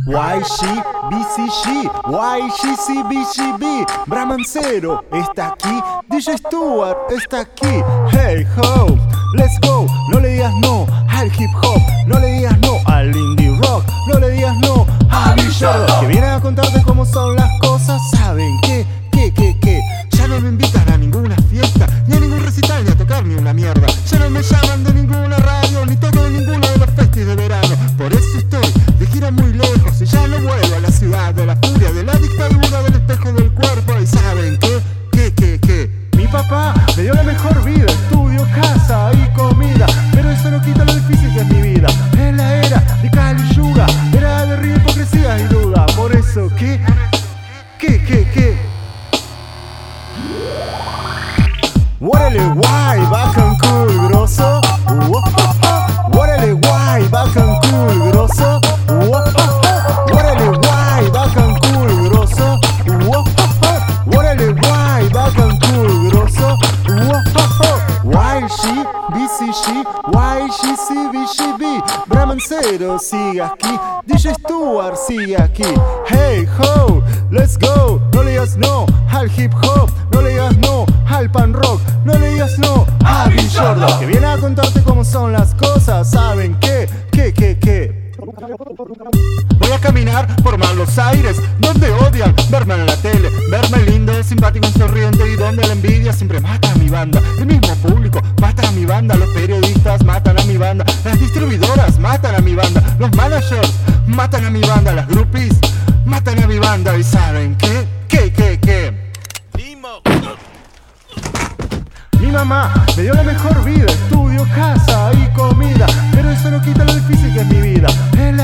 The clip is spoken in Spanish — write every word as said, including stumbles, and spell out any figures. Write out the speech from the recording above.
Y G B C G, Y G C B C B. Brahmancero está aquí, D J Stuart está aquí. Hey ho, let's go. No le digas no al hip hop, no le digas no al indie rock, no le digas no a Villordo, que viene a contarte cómo son las cosas. ¿Saben qué? ¿Qué? ¿Qué? ¿Qué? Ya no me invitan a ninguna fiesta, ni a ningún recital, ni a tocar ni una mierda. Ya no me llaman de ninguna radio, ni toco de ninguno de los festis de verano. Por eso estoy de gira muy lejos y ya no vuelvo a la ciudad de la furia, de la dictadura del espejo del cuerpo. ¿Y saben qué? ¿Qué? ¿Qué? ¿Qué? Mi papá me dio la mejor vida, estudio, casa y comida, pero eso no quita lo difícil que es mi vida. Es la era de Kali Yuga, era de río, hipocresía y duda. Por eso, ¿qué? ¿Qué? ¿Qué? ¿Qué? Órale guay, bajan cool, grosso. Órale guay, bajan cool, grosso. Órale guay, bajan cool, grosso. Órale guay, bajan cool, grosso. Y G B C G, Y G C B C B. Brahmancero sigue aquí, D J Stuart sigue aquí. Hey ho, let's go. No le digas no al hip hop, no le digas no al pan rock, no le digas no a Villordo, que viene a contarte cómo son las cosas. ¿Saben qué? ¿Qué? ¿Qué? ¿Qué? Voy a caminar por malos aires, donde odian verme en la tele, verme lindo, simpático, sonriente, y donde la envidia siempre mata a mi banda. El mismo público mata a mi banda, los periodistas matan a mi banda, las distribuidoras matan a mi banda, los managers matan a mi banda, las groupies matan a mi banda. ¿Y saben qué? ¿Qué? ¿Qué? ¿Qué? Mi mamá me dio la mejor vida, estudio, casa y comida, pero eso no quita lo difícil que es mi vida. El